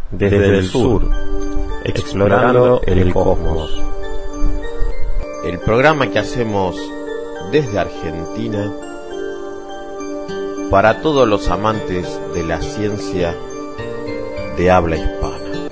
Desde el sur, explorando el cosmos. El programa que hacemos desde Argentina para todos los amantes de la ciencia de habla hispana.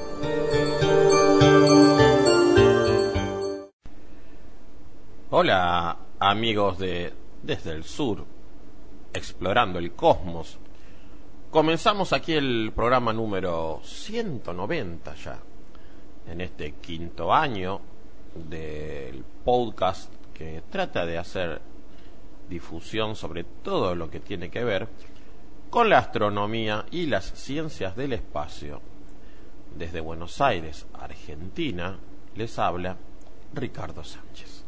Hola amigos de Desde el Sur, explorando el cosmos. Comenzamos aquí el programa número 190 ya, en este quinto año del podcast que trata de hacer difusión sobre todo lo que tiene que ver con la astronomía y las ciencias del espacio. Desde Buenos Aires, Argentina, les habla Ricardo Sánchez.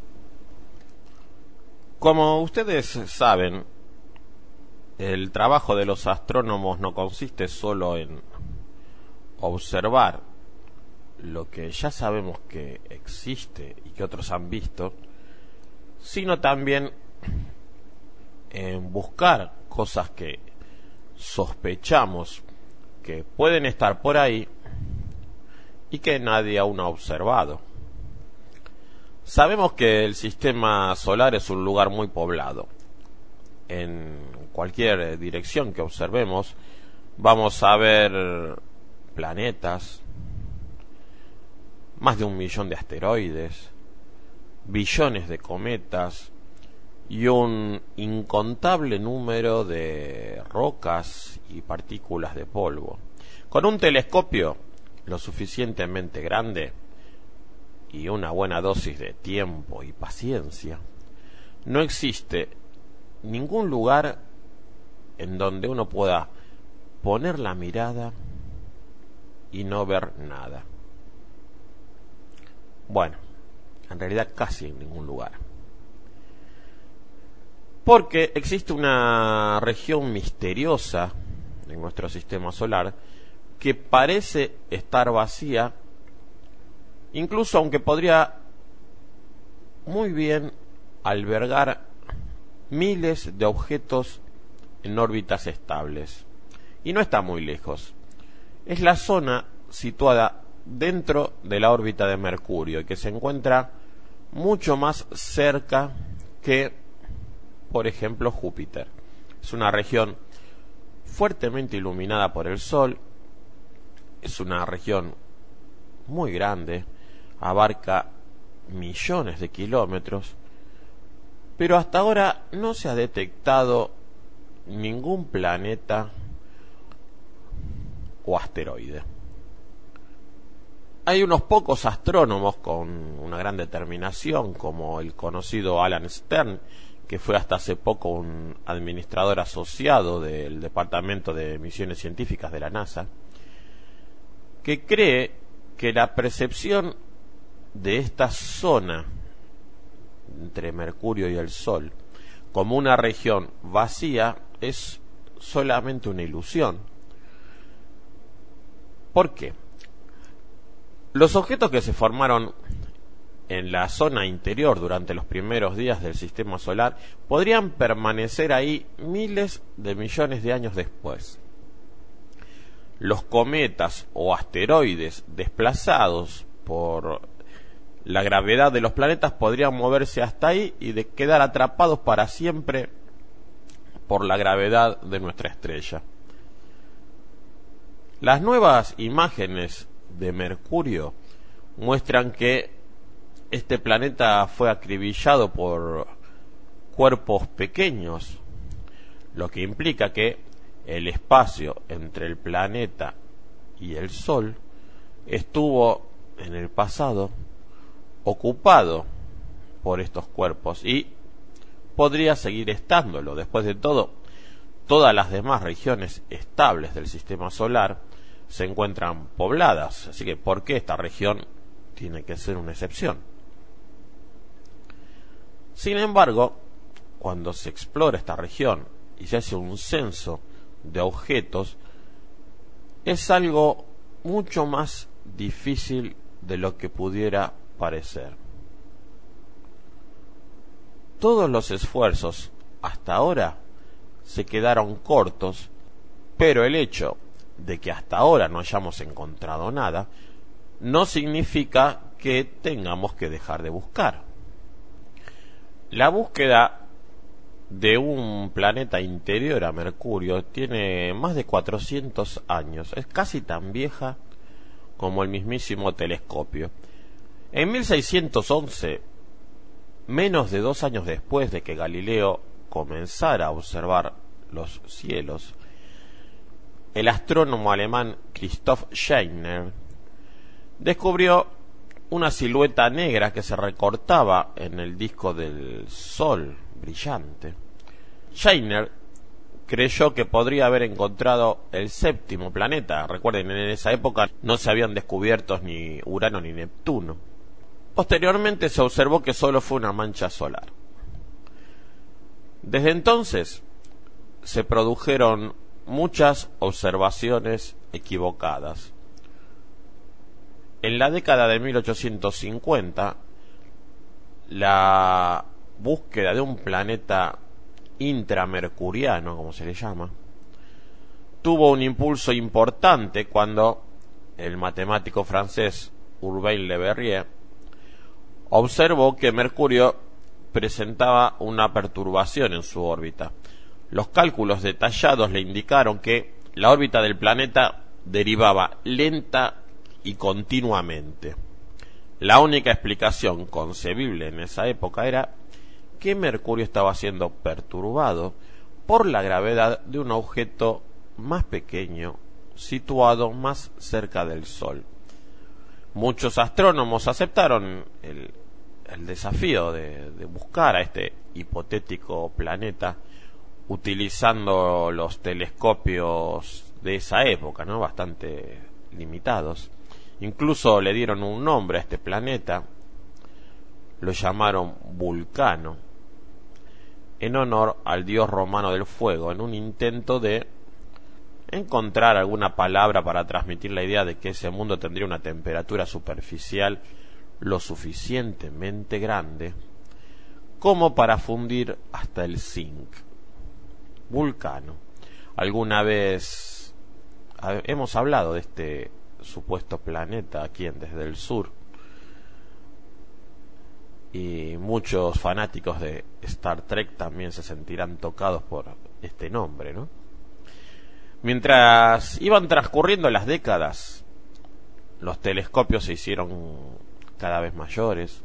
Como ustedes saben, el trabajo de los astrónomos no consiste solo en observar lo que ya sabemos que existe y que otros han visto, sino también en buscar cosas que sospechamos que pueden estar por ahí y que nadie aún ha observado. Sabemos que el sistema solar es un lugar muy poblado. En cualquier dirección que observemos vamos a ver planetas, más de 1 millón de asteroides, billones de cometas y un incontable número de rocas y partículas de polvo. Con un telescopio lo suficientemente grande y una buena dosis de tiempo y paciencia, no existe ningún lugar en donde uno pueda poner la mirada y no ver nada. Bueno, en realidad casi en ningún lugar. Porque existe una región misteriosa en nuestro sistema solar que parece estar vacía, incluso aunque podría muy bien albergar miles de objetos en órbitas estables. Y no está muy lejos. Es la zona situada dentro de la órbita de Mercurio y que se encuentra mucho más cerca que, por ejemplo, Júpiter. Es una región fuertemente iluminada por el Sol. Es una región muy grande, abarca millones de kilómetros, pero hasta ahora no se ha detectado ningún planeta o asteroide. Hay unos pocos astrónomos con una gran determinación, como el conocido Alan Stern, que fue hasta hace poco un administrador asociado del Departamento de Misiones Científicas de la NASA, que cree que la percepción de esta zona entre Mercurio y el Sol como una región vacía es solamente una ilusión. ¿Por qué? Los objetos que se formaron en la zona interior durante los primeros días del sistema solar podrían permanecer ahí miles de millones de años después. Los cometas o asteroides desplazados por la gravedad de los planetas podrían moverse hasta ahí y quedar atrapados para siempre por la gravedad de nuestra estrella. Las nuevas imágenes de Mercurio muestran que este planeta fue acribillado por cuerpos pequeños, lo que implica que el espacio entre el planeta y el Sol estuvo en el pasado ocupado por estos cuerpos y podría seguir estándolo. Después de todo, todas las demás regiones estables del sistema solar se encuentran pobladas, así que ¿por qué esta región tiene que ser una excepción? Sin embargo, cuando se explora esta región y se hace un censo de objetos, es algo mucho más difícil de lo que pudiera parecer. Todos los esfuerzos hasta ahora se quedaron cortos, pero el hecho de que hasta ahora no hayamos encontrado nada, no significa que tengamos que dejar de buscar. La búsqueda de un planeta interior a Mercurio tiene más de 400 años, es casi tan vieja como el mismísimo telescopio. En 1611, menos de 2 años después de que Galileo comenzara a observar los cielos, el astrónomo alemán Christoph Scheiner descubrió una silueta negra que se recortaba en el disco del Sol brillante. Scheiner creyó que podría haber encontrado el séptimo planeta. Recuerden, en esa época no se habían descubierto ni Urano ni Neptuno. Posteriormente se observó que solo fue una mancha solar. Desde entonces se produjeron muchas observaciones equivocadas. En la década de 1850, la búsqueda de un planeta intramercuriano, como se le llama, tuvo un impulso importante cuando el matemático francés Urbain Le Verrier observó que Mercurio presentaba una perturbación en su órbita. Los cálculos detallados le indicaron que la órbita del planeta derivaba lenta y continuamente. La única explicación concebible en esa época era que Mercurio estaba siendo perturbado por la gravedad de un objeto más pequeño situado más cerca del Sol. Muchos astrónomos aceptaron el desafío de buscar a este hipotético planeta utilizando los telescopios de esa época, ¿no? Bastante limitados. Incluso le dieron un nombre a este planeta, lo llamaron Vulcano, en honor al dios romano del fuego, en un intento de encontrar alguna palabra para transmitir la idea de que ese mundo tendría una temperatura superficial lo suficientemente grande como para fundir hasta el zinc. Vulcano. Alguna vez hemos hablado de este supuesto planeta aquí en Desde el Sur, y muchos fanáticos de Star Trek también se sentirán tocados por este nombre, ¿no? Mientras iban transcurriendo las décadas, los telescopios se hicieron cada vez mayores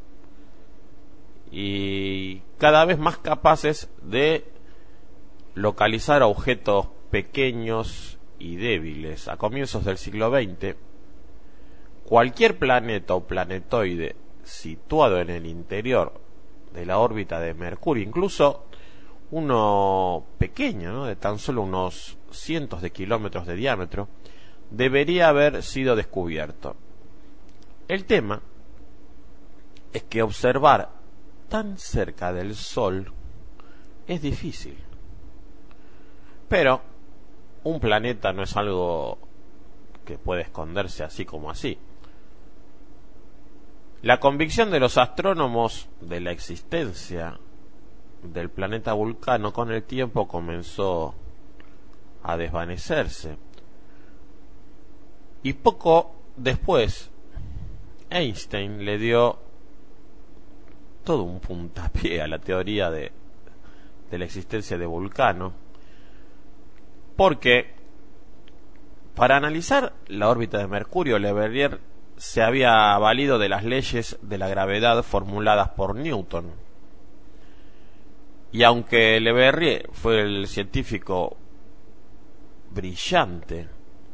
y cada vez más capaces de localizar objetos pequeños y débiles. A comienzos del siglo XX, cualquier planeta o planetoide situado en el interior de la órbita de Mercurio, incluso uno pequeño, ¿no?, de tan solo unos cientos de kilómetros de diámetro, debería haber sido descubierto. El tema es que observar tan cerca del Sol es difícil. Pero un planeta no es algo que puede esconderse así como así. La convicción de los astrónomos de la existencia del planeta Vulcano con el tiempo comenzó a desvanecerse. Y poco después, Einstein le dio todo un puntapié a la teoría de la existencia de Vulcano, porque para analizar la órbita de Mercurio, Le Verrier se había valido de las leyes de la gravedad formuladas por Newton. Y aunque Le Verrier fue el científico brillante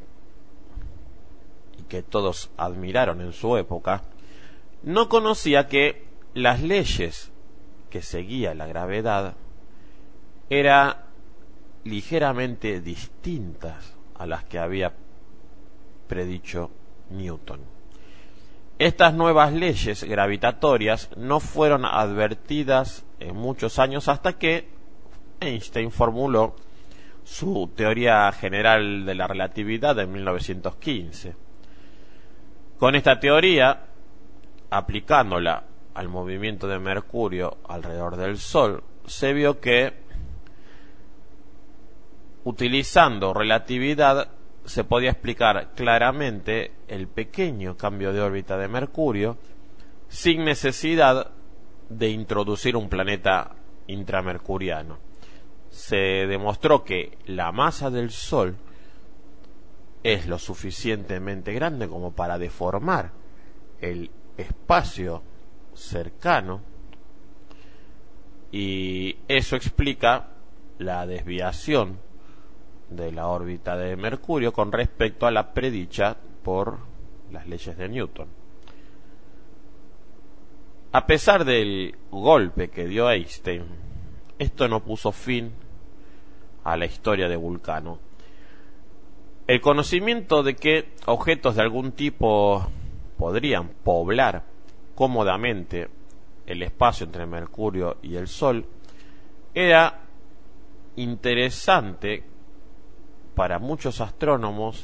y que todos admiraron en su época, no conocía que las leyes que seguía la gravedad eran ligeramente distintas a las que había predicho Newton. Estas nuevas leyes gravitatorias no fueron advertidas en muchos años hasta que Einstein formuló su teoría general de la relatividad en 1915. Con esta teoría, aplicándola al movimiento de Mercurio alrededor del Sol, se vio que utilizando relatividad se podía explicar claramente el pequeño cambio de órbita de Mercurio sin necesidad de introducir un planeta intramercuriano. Se demostró que la masa del Sol es lo suficientemente grande como para deformar el espacio cercano, y eso explica la desviación de la órbita de Mercurio con respecto a la predicha por las leyes de Newton. A pesar del golpe que dio Einstein, esto no puso fin a la historia de Vulcano. El conocimiento de que objetos de algún tipo podrían poblar cómodamente el espacio entre Mercurio y el Sol era interesante para muchos astrónomos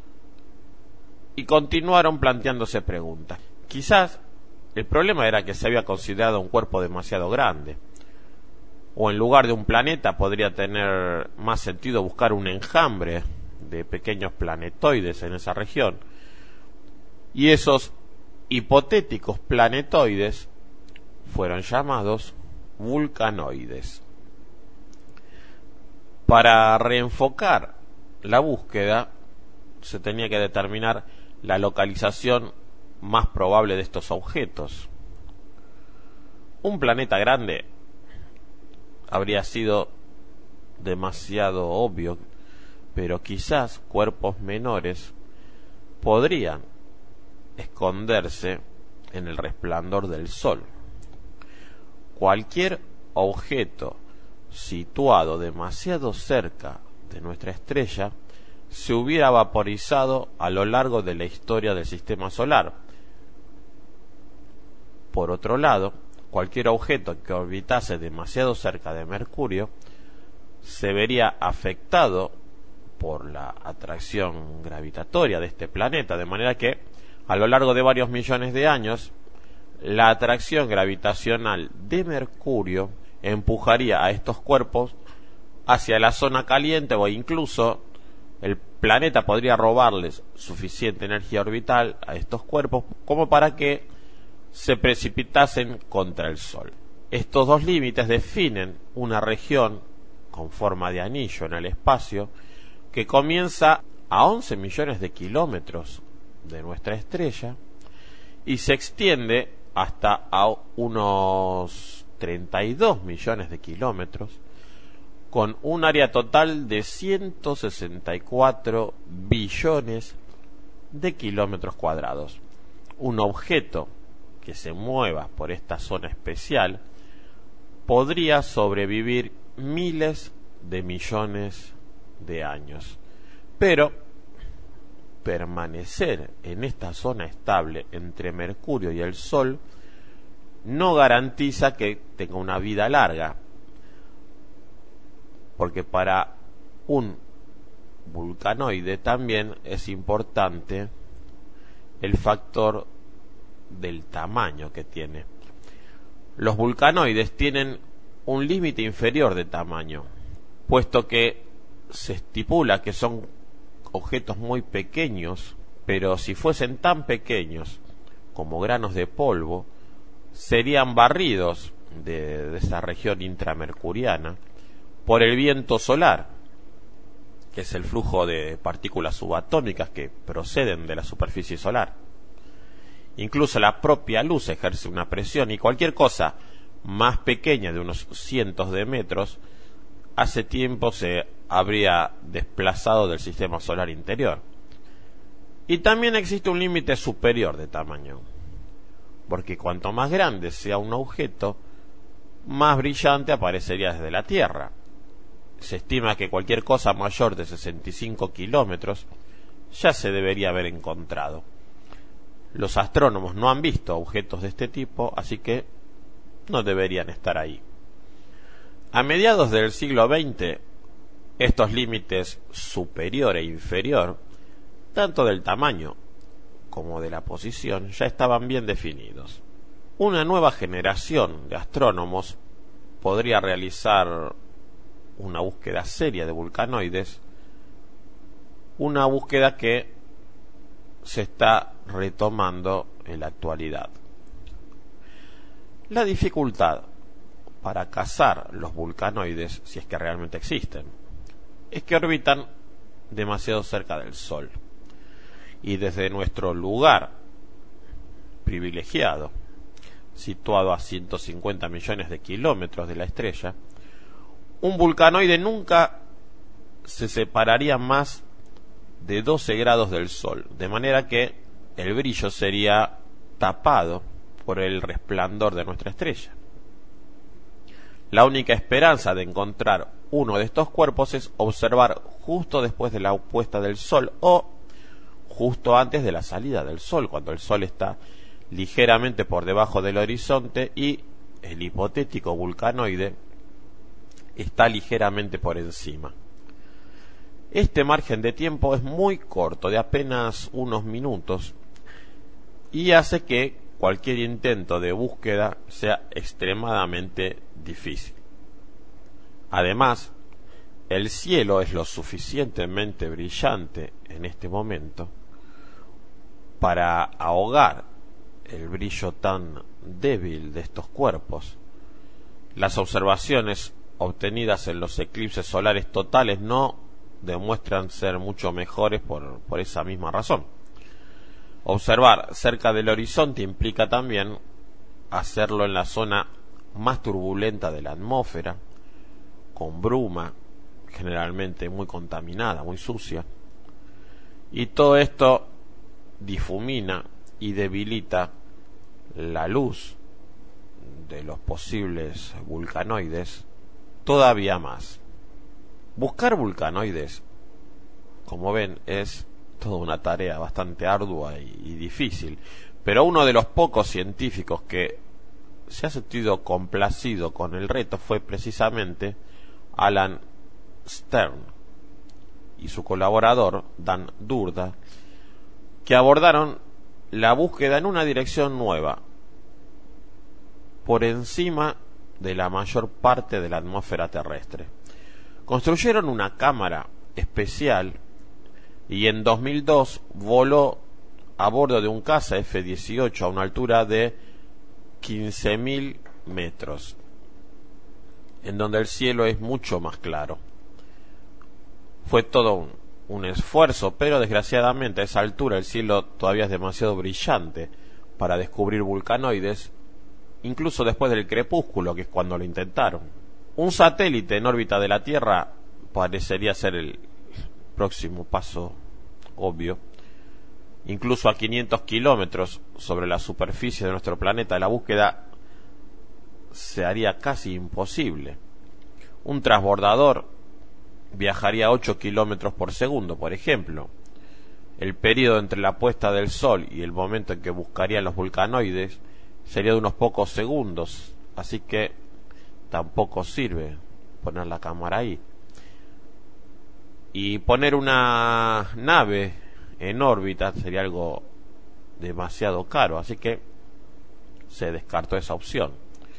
y continuaron planteándose preguntas. Quizás el problema era que se había considerado un cuerpo demasiado grande, o en lugar de un planeta podría tener más sentido buscar un enjambre de pequeños planetoides en esa región, y esos hipotéticos planetoides fueron llamados vulcanoides. Para reenfocar la búsqueda se tenía que determinar la localización más probable de estos objetos. Un planeta grande habría sido demasiado obvio, pero quizás cuerpos menores podrían esconderse en el resplandor del Sol. Cualquier objeto situado demasiado cerca de nuestra estrella se hubiera vaporizado a lo largo de la historia del sistema solar. Por otro lado, cualquier objeto que orbitase demasiado cerca de Mercurio se vería afectado por la atracción gravitatoria de este planeta, de manera que a lo largo de varios millones de años la atracción gravitacional de Mercurio empujaría a estos cuerpos hacia la zona caliente, o incluso el planeta podría robarles suficiente energía orbital a estos cuerpos como para que se precipitasen contra el Sol. Estos dos límites definen una región con forma de anillo en el espacio que comienza a 11 millones de kilómetros de nuestra estrella y se extiende hasta a unos 32 millones de kilómetros, con un área total de 164 billones de kilómetros cuadrados. Un objeto que se mueva por esta zona especial podría sobrevivir miles de millones de años, pero permanecer en esta zona estable entre Mercurio y el Sol no garantiza que tenga una vida larga, porque para un vulcanoide también es importante el factor del tamaño que tiene. Los vulcanoides tienen un límite inferior de tamaño, puesto que se estipula que son objetos muy pequeños, pero si fuesen tan pequeños como granos de polvo, serían barridos de esa región intramercuriana por el viento solar, que es el flujo de partículas subatómicas que proceden de la superficie solar. Incluso la propia luz ejerce una presión, y cualquier cosa más pequeña de unos cientos de metros hace tiempo se habría desplazado del sistema solar interior. Y también existe un límite superior de tamaño, porque cuanto más grande sea un objeto, más brillante aparecería desde la Tierra. Se estima que cualquier cosa mayor de 65 kilómetros ya se debería haber encontrado. Los astrónomos no han visto objetos de este tipo, así que no deberían estar ahí. A mediados del siglo XX, estos límites superior e inferior, tanto del tamaño como de la posición, ya estaban bien definidos. Una nueva generación de astrónomos podría realizar una búsqueda seria de vulcanoides una búsqueda que se está retomando en la actualidad. La dificultad para cazar los vulcanoides, si es que realmente existen, es que orbitan demasiado cerca del Sol. Y desde nuestro lugar privilegiado, situado a 150 millones de kilómetros de la estrella, un vulcanoide nunca se separaría más de 12 grados del Sol, de manera que el brillo sería tapado por el resplandor de nuestra estrella. La única esperanza de encontrar uno de estos cuerpos es observar justo después de la puesta del Sol o justo antes de la salida del Sol, cuando el Sol está ligeramente por debajo del horizonte y el hipotético vulcanoide está ligeramente por encima. Este margen de tiempo es muy corto, de apenas unos minutos, y hace que cualquier intento de búsqueda sea extremadamente difícil. Además, el cielo es lo suficientemente brillante en este momento para ahogar el brillo tan débil de estos cuerpos. Las observaciones obtenidas en los eclipses solares totales no demuestran ser mucho mejores por esa misma razón. Observar cerca del horizonte implica también hacerlo en la zona más turbulenta de la atmósfera, con bruma, generalmente muy contaminada, muy sucia, y todo esto difumina y debilita la luz de los posibles vulcanoides todavía más. Buscar vulcanoides, como ven, es toda una tarea bastante ardua y difícil, pero uno de los pocos científicos que se ha sentido complacido con el reto fue precisamente Alan Stern y su colaborador Dan Durda, que abordaron la búsqueda en una dirección nueva, por encima de la mayor parte de la atmósfera terrestre. Construyeron una cámara especial y en 2002 voló a bordo de un caza F-18 a una altura de 15.000 metros, en donde el cielo es mucho más claro. Fue todo un esfuerzo, pero desgraciadamente a esa altura el cielo todavía es demasiado brillante para descubrir vulcanoides, incluso después del crepúsculo, que es cuando lo intentaron. Un satélite en órbita de la Tierra parecería ser el próximo paso obvio. Incluso a 500 kilómetros sobre la superficie de nuestro planeta, la búsqueda se haría casi imposible. Un transbordador viajaría a 8 kilómetros por segundo, por ejemplo. El periodo entre la puesta del Sol y el momento en que buscarían los vulcanoides sería de unos pocos segundos, así que tampoco sirve poner la cámara ahí. Y poner una nave en órbita sería algo demasiado caro, así que se descartó esa opción.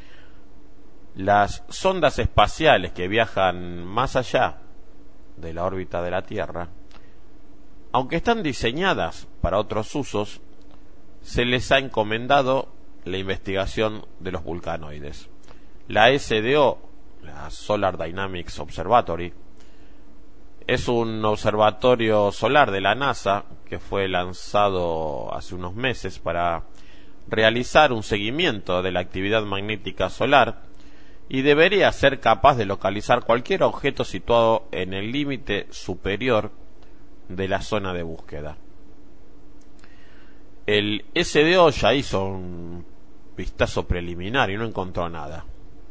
Las sondas espaciales que viajan más allá de la órbita de la Tierra, aunque están diseñadas para otros usos, se les ha encomendado la investigación de los vulcanoides. La SDO, la Solar Dynamics Observatory, es un observatorio solar de la NASA que fue lanzado hace unos meses para realizar un seguimiento de la actividad magnética solar y debería ser capaz de localizar cualquier objeto situado en el límite superior de la zona de búsqueda. El SDO ya hizo un vistazo preliminar y no encontró nada.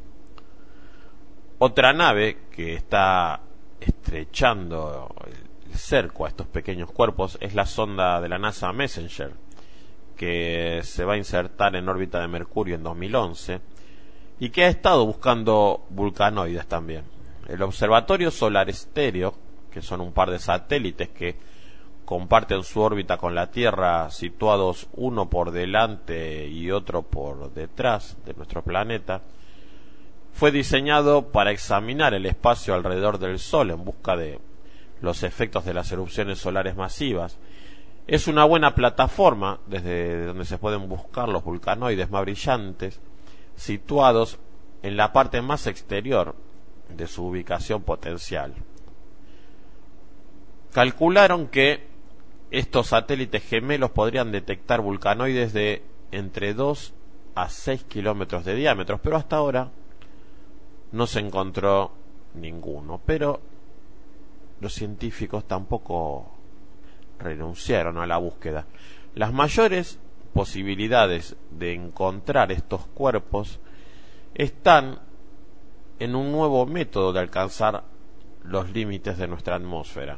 Otra nave que está estrechando el cerco a estos pequeños cuerpos es la sonda de la NASA Messenger, que se va a insertar en órbita de Mercurio en 2011 y que ha estado buscando vulcanoides también. El Observatorio Solar Estéreo, que son un par de satélites que comparten su órbita con la Tierra, situados uno por delante y otro por detrás de nuestro planeta, fue diseñado para examinar el espacio alrededor del Sol en busca de los efectos de las erupciones solares masivas. Es una buena plataforma desde donde se pueden buscar los vulcanoides más brillantes, situados en la parte más exterior de su ubicación potencial. Calcularon que estos satélites gemelos podrían detectar vulcanoides de entre 2 a 6 kilómetros de diámetro, pero hasta ahora no se encontró ninguno. Pero los científicos tampoco renunciaron a la búsqueda. Las mayores posibilidades de encontrar estos cuerpos están en un nuevo método de alcanzar los límites de nuestra atmósfera.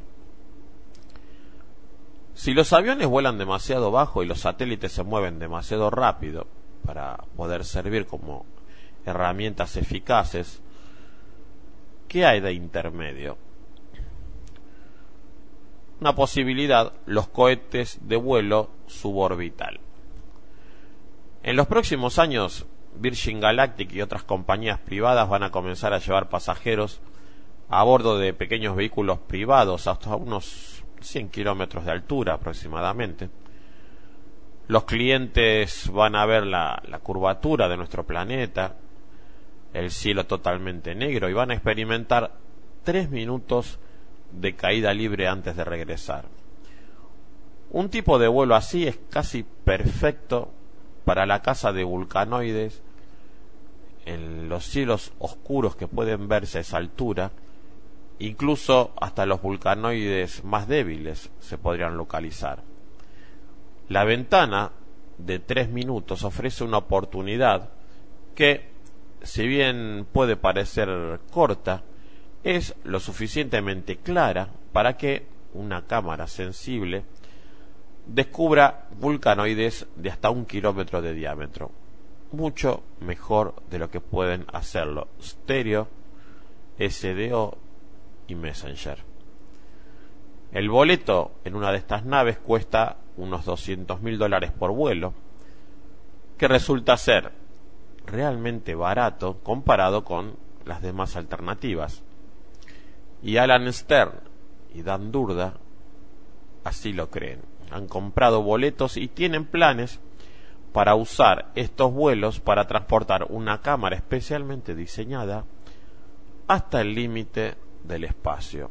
Si los aviones vuelan demasiado bajo y los satélites se mueven demasiado rápido para poder servir como herramientas eficaces, ¿qué hay de intermedio? Una posibilidad, los cohetes de vuelo suborbital. En los próximos años, Virgin Galactic y otras compañías privadas van a comenzar a llevar pasajeros a bordo de pequeños vehículos privados hasta unos 100 kilómetros de altura aproximadamente. Los clientes van a ver la curvatura de nuestro planeta, el cielo totalmente negro, y van a experimentar 3 minutos de caída libre antes de regresar. Un tipo de vuelo así es casi perfecto para la caza de vulcanoides en los cielos oscuros que pueden verse a esa altura. Incluso hasta los vulcanoides más débiles se podrían localizar. La ventana de 3 minutos ofrece una oportunidad que, si bien puede parecer corta, es lo suficientemente clara para que una cámara sensible descubra vulcanoides de hasta 1 kilómetro de diámetro, mucho mejor de lo que pueden hacerlo Stereo, SDO y Messenger. El boleto en una de estas naves cuesta unos $200.000 por vuelo, que resulta ser realmente barato comparado con las demás alternativas. Y Alan Stern y Dan Durda así lo creen. Han comprado boletos y tienen planes para usar estos vuelos para transportar una cámara especialmente diseñada hasta el límite del espacio.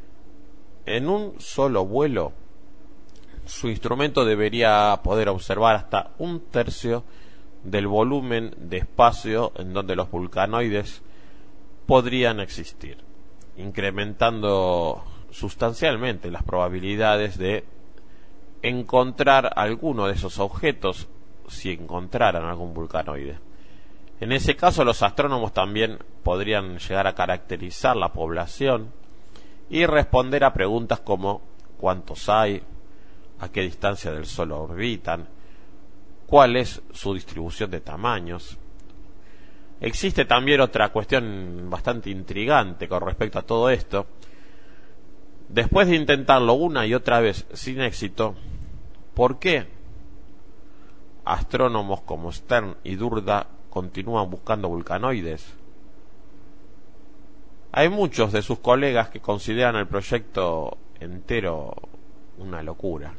En un solo vuelo, su instrumento debería poder observar hasta 1/3 del volumen de espacio en donde los vulcanoides podrían existir, incrementando sustancialmente las probabilidades de encontrar alguno de esos objetos si encontraran algún vulcanoide. En ese caso, los astrónomos también podrían llegar a caracterizar la población y responder a preguntas como ¿cuántos hay?, a qué distancia del Sol orbitan, cuál es su distribución de tamaños. Existe también otra cuestión bastante intrigante con respecto a todo esto. Después de intentarlo una y otra vez sin éxito, ¿por qué astrónomos como Stern y Durda continúan buscando vulcanoides? Hay muchos de sus colegas que consideran el proyecto entero una locura.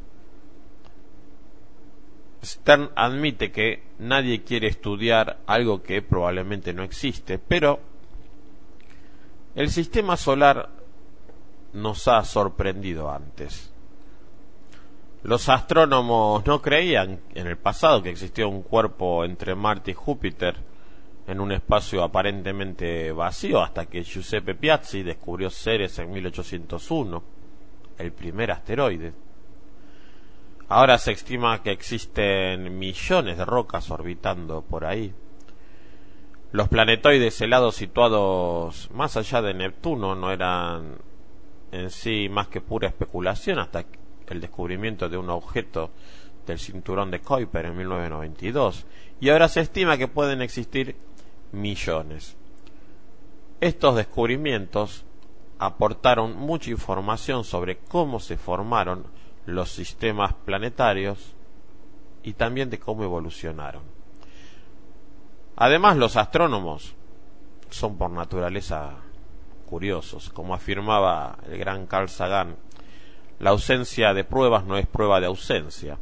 Stern admite que nadie quiere estudiar algo que probablemente no existe, pero el sistema solar nos ha sorprendido antes. Los astrónomos no creían en el pasado que existía un cuerpo entre Marte y Júpiter en un espacio aparentemente vacío, hasta que Giuseppe Piazzi descubrió Ceres en 1801, el primer asteroide. Ahora se estima que existen millones de rocas orbitando por ahí. Los planetoides helados situados más allá de Neptuno no eran en sí más que pura especulación hasta el descubrimiento de un objeto del cinturón de Kuiper en 1992, y ahora se estima que pueden existir millones. Estos descubrimientos aportaron mucha información sobre cómo se formaron los sistemas planetarios y también de cómo evolucionaron. Además, los astrónomos son por naturaleza curiosos. Como afirmaba el gran Carl Sagan, la ausencia de pruebas no es prueba de ausencia.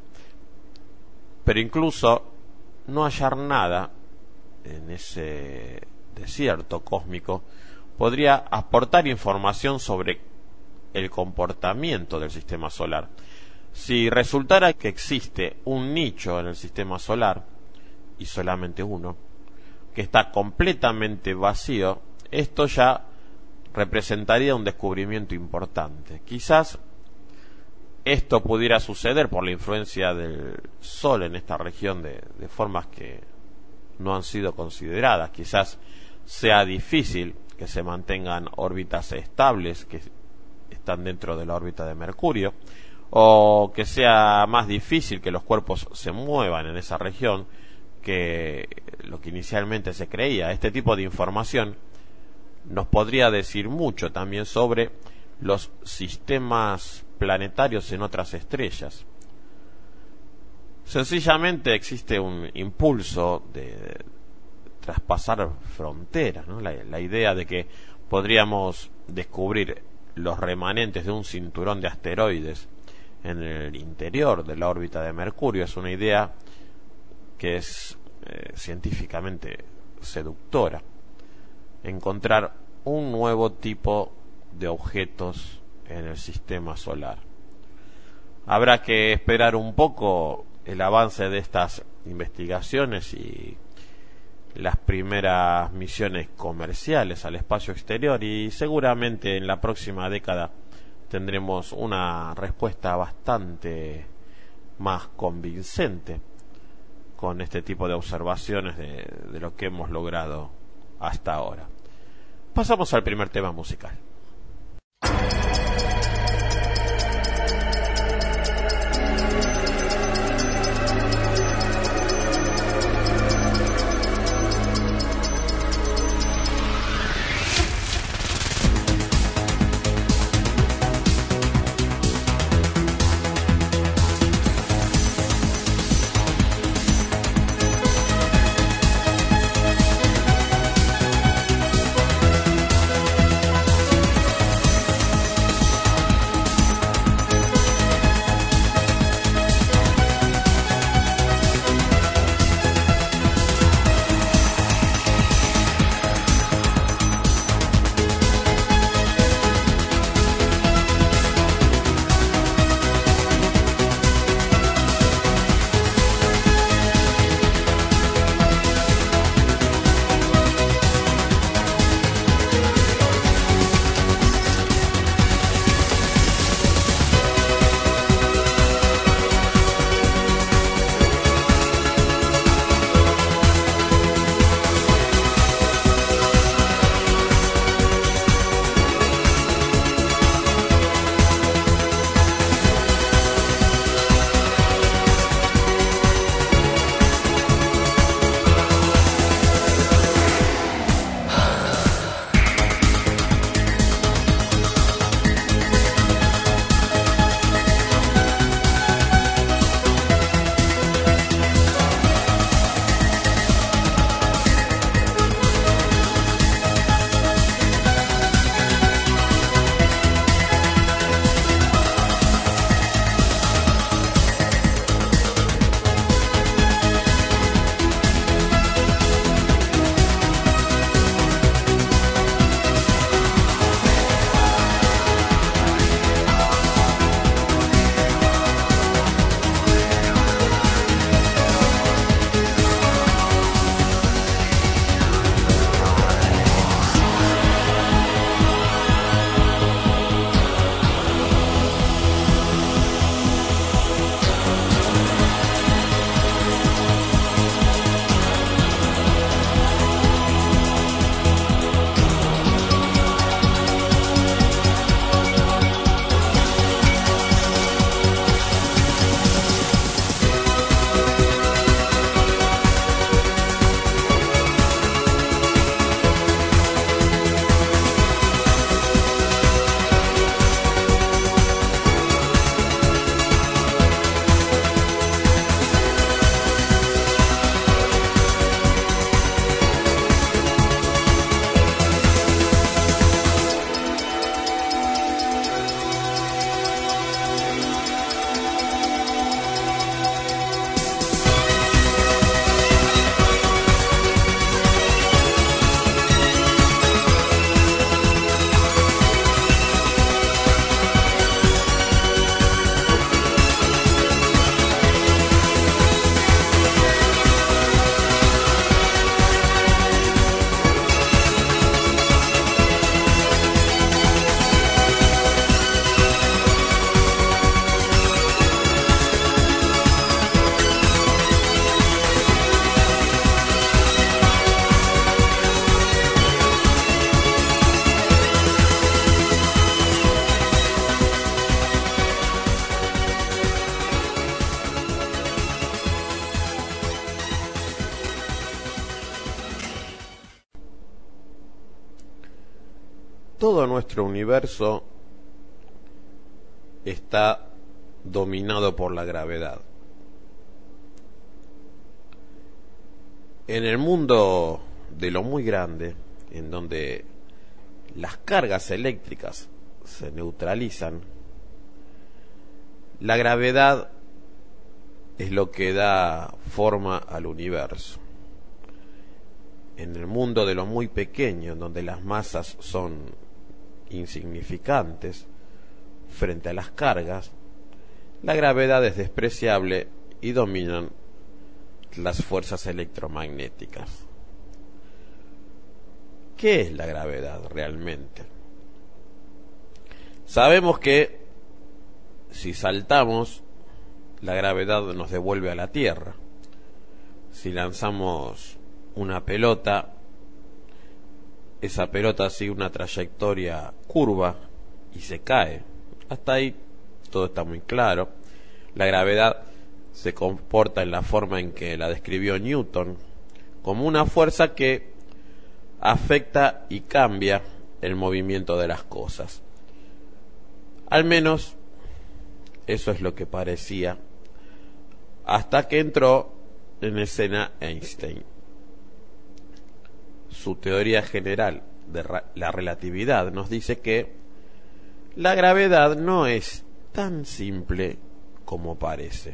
Pero incluso no hallar nada en ese desierto cósmico podría aportar información sobre el comportamiento del sistema solar. Si resultara que existe un nicho en el sistema solar, y solamente uno, que está completamente vacío, esto ya representaría un descubrimiento importante. Quizás esto pudiera suceder por la influencia del Sol en esta región de formas que no han sido consideradas. Quizás sea difícil que se mantengan órbitas estables que están dentro de la órbita de Mercurio, o que sea más difícil que los cuerpos se muevan en esa región que lo que inicialmente se creía. Este tipo de información nos podría decir mucho también sobre los sistemas planetarios en otras estrellas. Sencillamente existe un impulso de traspasar fronteras, ¿no? La idea de que podríamos descubrir los remanentes de un cinturón de asteroides en el interior de la órbita de Mercurio es una idea que es científicamente seductora. Encontrar un nuevo tipo de objetos en el sistema solar. Habrá que esperar un poco el avance de estas investigaciones y las primeras misiones comerciales al espacio exterior, y seguramente en la próxima década tendremos una respuesta bastante más convincente con este tipo de observaciones de lo que hemos logrado hasta ahora. Pasamos al primer tema musical. todo nuestro universo está dominado por la gravedad. En el mundo de lo muy grande, en donde las cargas eléctricas se neutralizan, la gravedad es lo que da forma al universo. En el mundo de lo muy pequeño, en donde las masas son insignificantes frente a las cargas, la gravedad es despreciable y dominan las fuerzas electromagnéticas. ¿Qué es la gravedad realmente? Sabemos que si saltamos, la gravedad nos devuelve a la Tierra. Si lanzamos una pelota, esa pelota sigue una trayectoria curva y se cae. Hasta ahí todo está muy claro. La gravedad se comporta en la forma en que la describió Newton, como una fuerza que afecta y cambia el movimiento de las cosas. Al menos eso es lo que parecía, hasta que entró en escena Einstein. Su teoría general de la relatividad nos dice que la gravedad no es tan simple como parece.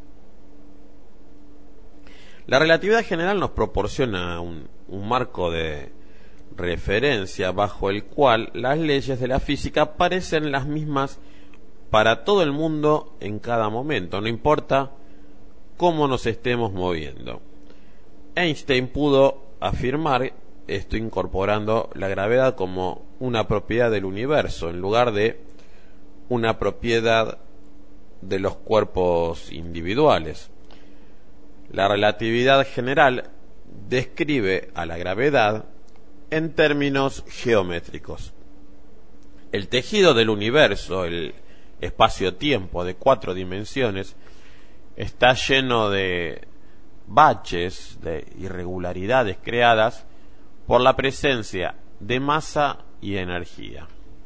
La relatividad general nos proporciona un marco de referencia bajo el cual las leyes de la física parecen las mismas para todo el mundo en cada momento, no importa cómo nos estemos moviendo. Einstein pudo afirmar esto incorporando la gravedad como una propiedad del universo en lugar de una propiedad de los cuerpos individuales. La relatividad general describe a la gravedad en términos geométricos. El tejido del universo, el espacio-tiempo de 4 dimensiones, está lleno de baches, de irregularidades creadas por la presencia de masa y energía.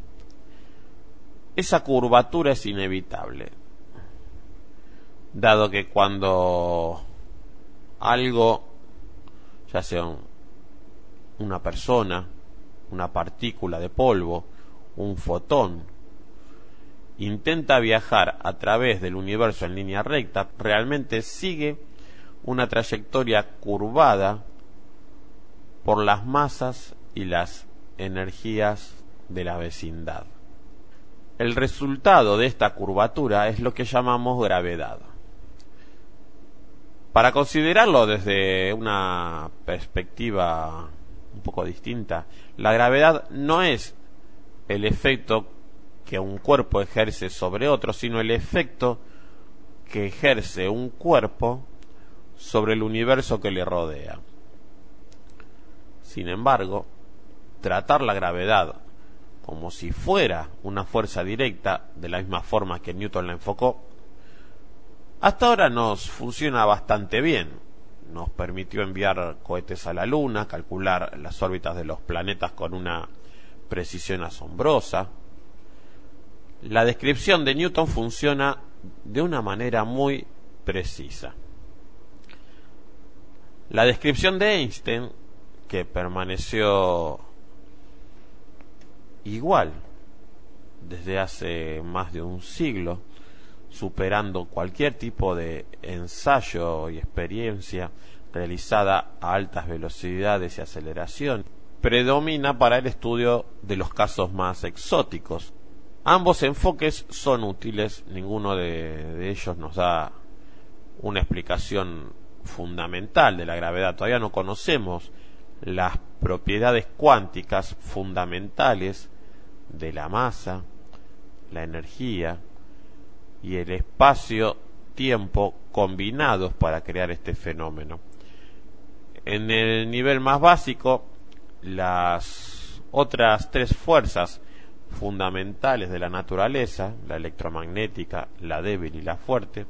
Esa curvatura es inevitable, dado que cuando algo, ya sea una persona, una partícula de polvo, un fotón, intenta viajar a través del universo en línea recta, realmente sigue una trayectoria curvada por las masas y las energías de la vecindad. El resultado de esta curvatura es lo que llamamos gravedad. Para considerarlo desde una perspectiva un poco distinta, la gravedad no es el efecto que un cuerpo ejerce sobre otro, sino el efecto que ejerce un cuerpo sobre el universo que le rodea. Sin embargo, tratar la gravedad como si fuera una fuerza directa, de la misma forma que Newton la enfocó, hasta ahora nos funciona bastante bien. Nos permitió enviar cohetes a la Luna, calcular las órbitas de los planetas con una precisión asombrosa. La descripción de Newton funciona de una manera muy precisa. La descripción de Einstein, que permaneció igual desde hace más de un siglo, superando cualquier tipo de ensayo y experiencia realizada a altas velocidades y aceleración, predomina para el estudio de los casos más exóticos. Ambos enfoques son útiles, ninguno de ellos nos da una explicación fundamental de la gravedad. Todavía no conocemos las propiedades cuánticas fundamentales de la masa, la energía y el espacio-tiempo combinados para crear este fenómeno. En el nivel más básico, las otras 3 fuerzas fundamentales de la naturaleza, la electromagnética, la débil y la fuerte,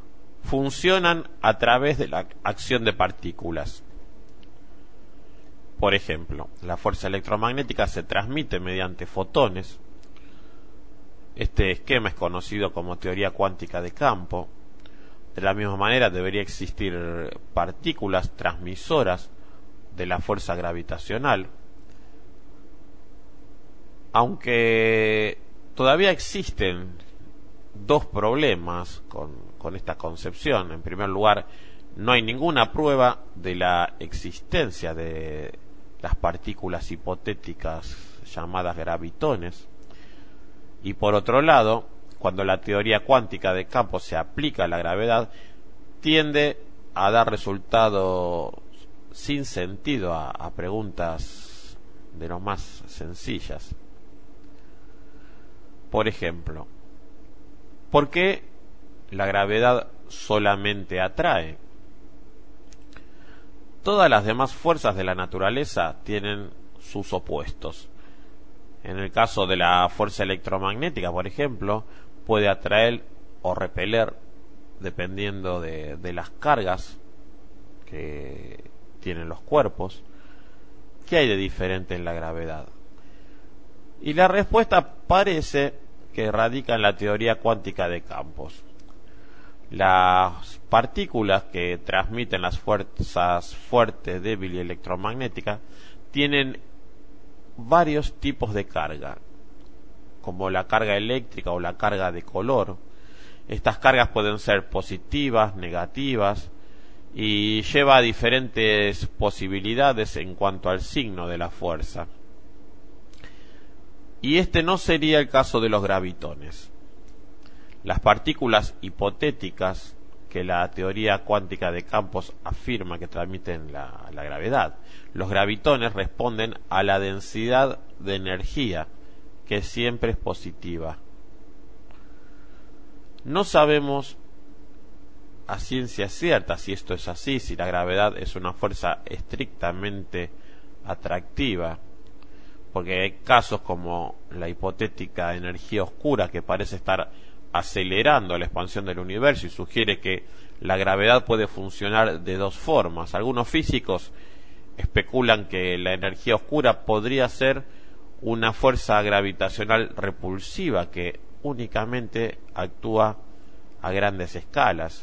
funcionan a través de la acción de partículas. Por ejemplo, la fuerza electromagnética se transmite mediante fotones. Este esquema es conocido como teoría cuántica de campo. De la misma manera, debería existir partículas transmisoras de la fuerza gravitacional. Aunque todavía existen dos problemas con esta concepción. En primer lugar, no hay ninguna prueba de la existencia de las partículas hipotéticas llamadas gravitones. Y por otro lado, cuando la teoría cuántica de campo se aplica a la gravedad, tiende a dar resultados sin sentido a preguntas de lo más sencillas. Por ejemplo, ¿por qué la gravedad solamente atrae? Todas las demás fuerzas de la naturaleza tienen sus opuestos. En el caso de la fuerza electromagnética, por ejemplo, puede atraer o repeler dependiendo de las cargas que tienen los cuerpos. ¿Qué hay de diferente en la gravedad? Y la respuesta parece que radica en la teoría cuántica de campos. Las partículas que transmiten las fuerzas fuertes, débil y electromagnética tienen varios tipos de carga, como la carga eléctrica o la carga de color. Estas cargas pueden ser positivas, negativas, y lleva a diferentes posibilidades en cuanto al signo de la fuerza. Y este no sería el caso de los gravitones. Las partículas hipotéticas que la teoría cuántica de campos afirma que transmiten la gravedad. Los gravitones responden a la densidad de energía, que siempre es positiva. No sabemos a ciencia cierta si esto es así, si la gravedad es una fuerza estrictamente atractiva, porque hay casos como la hipotética energía oscura que parece estar acelerando la expansión del universo y sugiere que la gravedad puede funcionar de dos formas. Algunos físicos especulan que la energía oscura podría ser una fuerza gravitacional repulsiva que únicamente actúa a grandes escalas.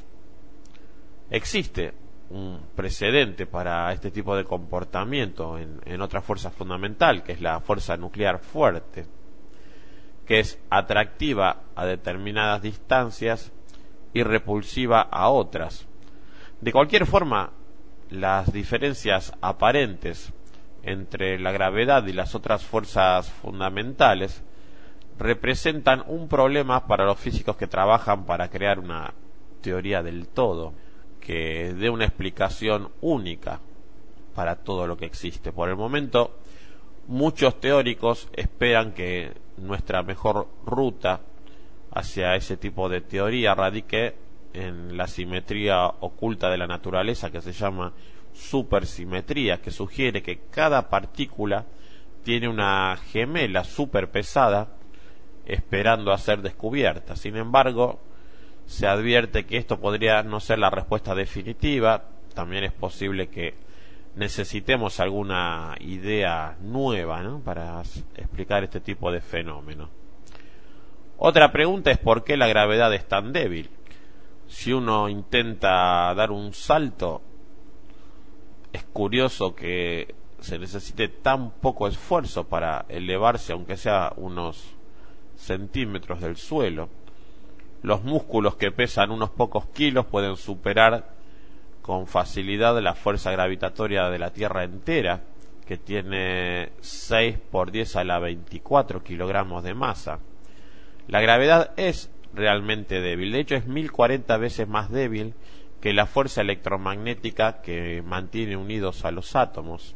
Existe un precedente para este tipo de comportamiento en otra fuerza fundamental, que es la fuerza nuclear fuerte, que es atractiva a determinadas distancias y repulsiva a otras. De cualquier forma, las diferencias aparentes entre la gravedad y las otras fuerzas fundamentales representan un problema para los físicos que trabajan para crear una teoría del todo, que dé una explicación única para todo lo que existe. Por el momento, muchos teóricos esperan que nuestra mejor ruta hacia ese tipo de teoría radique en la simetría oculta de la naturaleza, que se llama supersimetría, que sugiere que cada partícula tiene una gemela superpesada esperando a ser descubierta. Sin embargo, se advierte que esto podría no ser la respuesta definitiva. También es posible que necesitemos alguna idea nueva, ¿no?, para explicar este tipo de fenómeno. Otra pregunta es por qué la gravedad es tan débil. Si uno intenta dar un salto, es curioso que se necesite tan poco esfuerzo para elevarse, aunque sea unos centímetros del suelo. Los músculos que pesan unos pocos kilos pueden superar con facilidad la fuerza gravitatoria de la Tierra entera, que tiene 6 por 10 a la 24 kilogramos de masa. La gravedad es realmente débil, de hecho es 1040 veces más débil que la fuerza electromagnética que mantiene unidos a los átomos.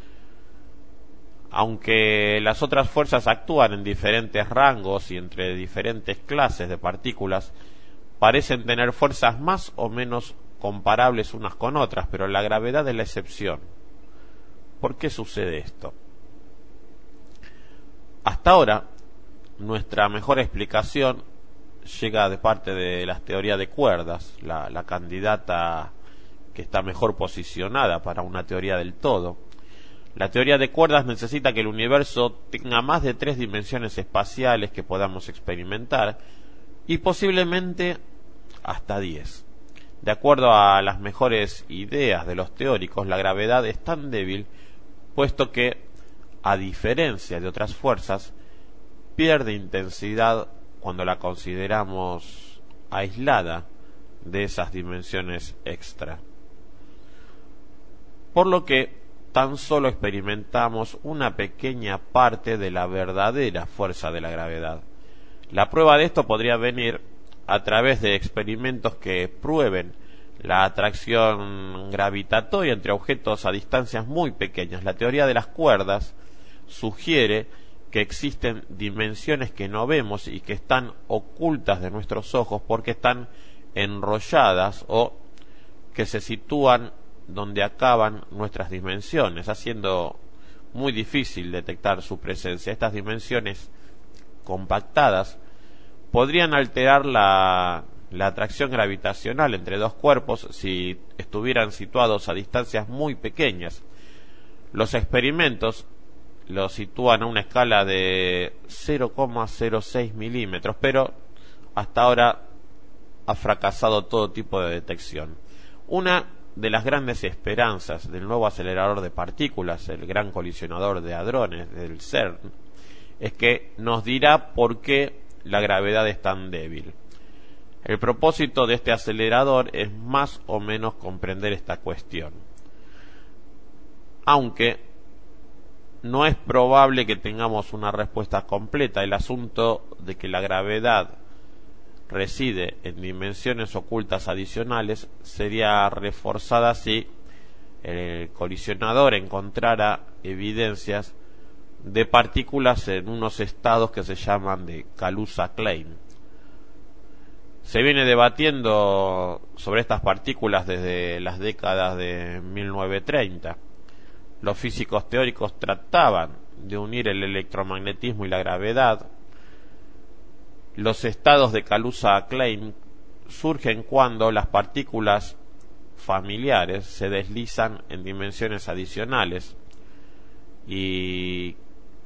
Aunque las otras fuerzas actúan en diferentes rangos y entre diferentes clases de partículas, parecen tener fuerzas más o menos comparables unas con otras, pero la gravedad es la excepción. ¿Por qué sucede esto? Hasta ahora, nuestra mejor explicación llega de parte de las teorías de cuerdas, la candidata que está mejor posicionada para una teoría del todo. La teoría de cuerdas necesita que el universo tenga más de 3 dimensiones espaciales que podamos experimentar y posiblemente hasta 10. De acuerdo a las mejores ideas de los teóricos, la gravedad es tan débil puesto que, a diferencia de otras fuerzas, pierde intensidad cuando la consideramos aislada de esas dimensiones extra. Por lo que tan solo experimentamos una pequeña parte de la verdadera fuerza de la gravedad. La prueba de esto podría venir a través de experimentos que prueben la atracción gravitatoria entre objetos a distancias muy pequeñas. La teoría de las cuerdas sugiere que existen dimensiones que no vemos y que están ocultas de nuestros ojos porque están enrolladas o que se sitúan donde acaban nuestras dimensiones, haciendo muy difícil detectar su presencia. Estas dimensiones compactadas podrían alterar la atracción gravitacional entre dos cuerpos si estuvieran situados a distancias muy pequeñas. Los experimentos los sitúan a una escala de 0,06 milímetros, pero hasta ahora ha fracasado todo tipo de detección. Una de las grandes esperanzas del nuevo acelerador de partículas, el Gran Colisionador de Hadrones del CERN, es que nos dirá por qué la gravedad es tan débil. El propósito de este acelerador es más o menos comprender esta cuestión, aunque no es probable que tengamos una respuesta completa. El asunto de que la gravedad reside en dimensiones ocultas adicionales sería reforzada si el colisionador encontrara evidencias de partículas en unos estados que se llaman de Kaluza-Klein. Se viene debatiendo sobre estas partículas desde las décadas de 1930. Los físicos teóricos trataban de unir el electromagnetismo y la gravedad. Los estados de Kaluza-Klein surgen cuando las partículas familiares se deslizan en dimensiones adicionales y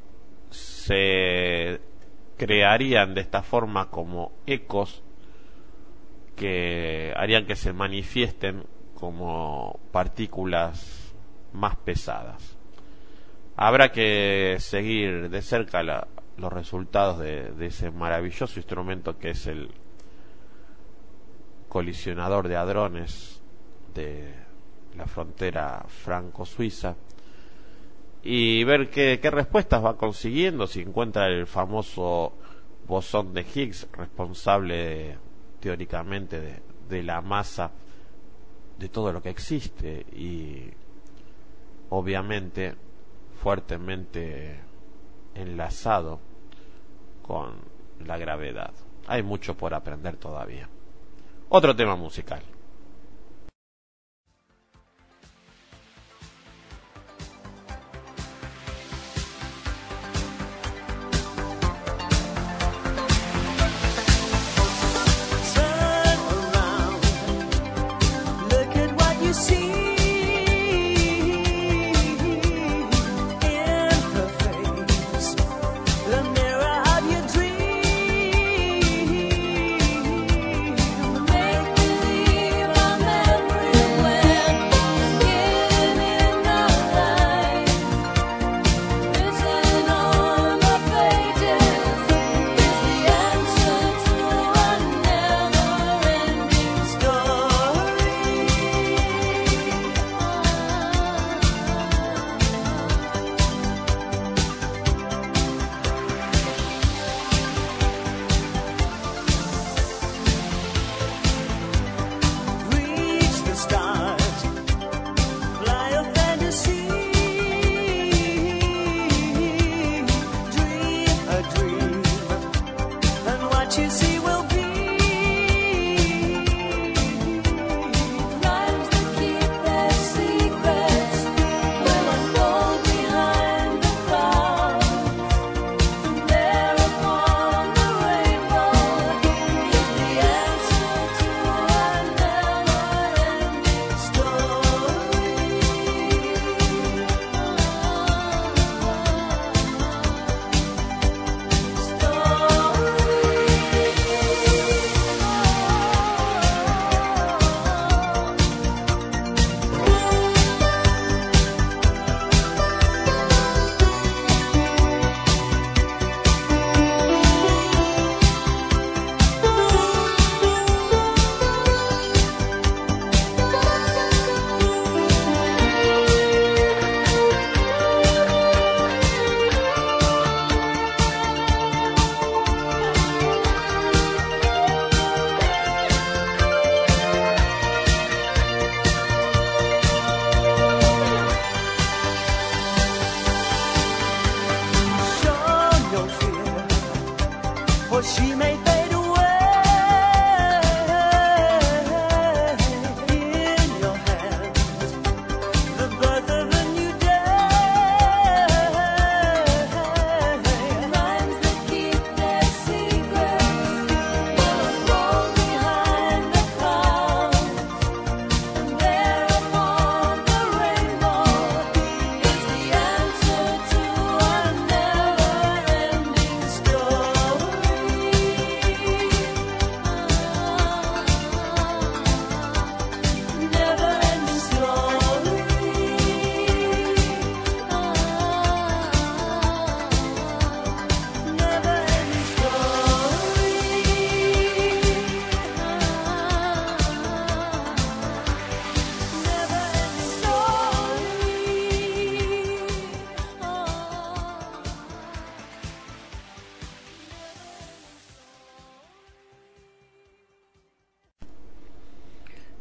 se crearían de esta forma como ecos que harían que se manifiesten como partículas más pesadas. Habrá que seguir de cerca los resultados de ese maravilloso instrumento que es el colisionador de hadrones de la frontera franco-suiza y ver qué respuestas va consiguiendo, si encuentra el famoso bosón de Higgs, responsable teóricamente de la masa de todo lo que existe y obviamente fuertemente enlazado con la gravedad. Hay mucho por aprender todavía. Otro tema musical. Make believe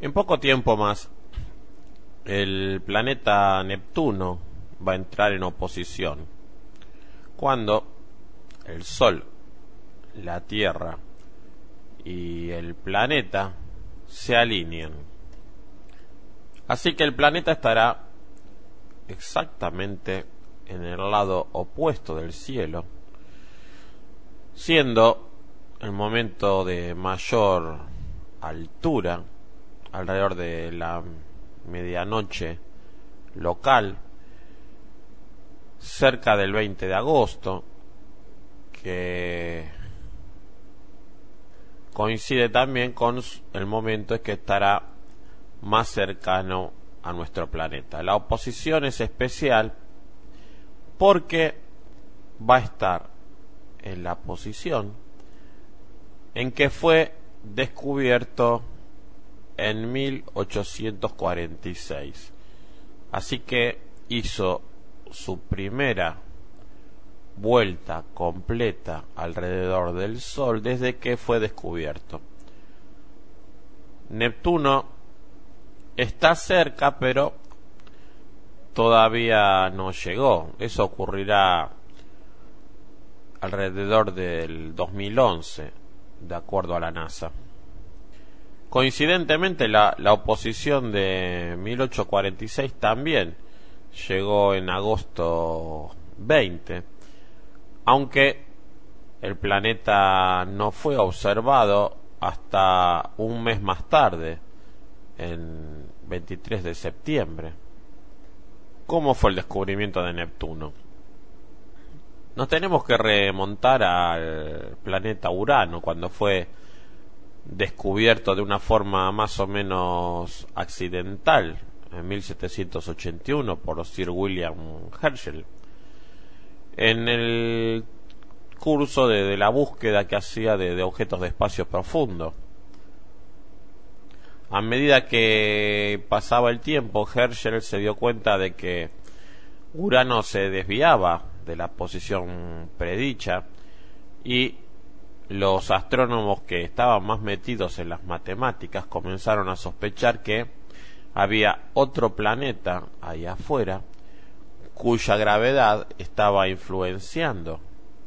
En poco tiempo más, el planeta Neptuno va a entrar en oposición, cuando el Sol, la Tierra y el planeta se alineen. Así que el planeta estará exactamente en el lado opuesto del cielo, siendo el momento de mayor altura, alrededor de la medianoche local, cerca del 20 de agosto, que coincide también con el momento en que estará más cercano a nuestro planeta. La oposición es especial porque va a estar en la posición en que fue descubierto en 1846. Así que hizo su primera vuelta completa alrededor del Sol desde que fue descubierto. Neptuno está cerca, pero todavía no llegó. Eso ocurrirá alrededor del 2011, de acuerdo a la NASA. Coincidentemente, la oposición de 1846 también llegó en agosto 20, aunque el planeta no fue observado hasta un mes más tarde, en 23 de septiembre. ¿Cómo fue el descubrimiento de Neptuno? Nos tenemos que remontar al planeta Urano, cuando fue descubierto de una forma más o menos accidental en 1781 por Sir William Herschel, en el curso de la búsqueda que hacía de objetos de espacio profundo. A medida que pasaba el tiempo, Herschel se dio cuenta de que Urano se desviaba de la posición predicha, y los astrónomos que estaban más metidos en las matemáticas comenzaron a sospechar que había otro planeta ahí afuera cuya gravedad estaba influenciando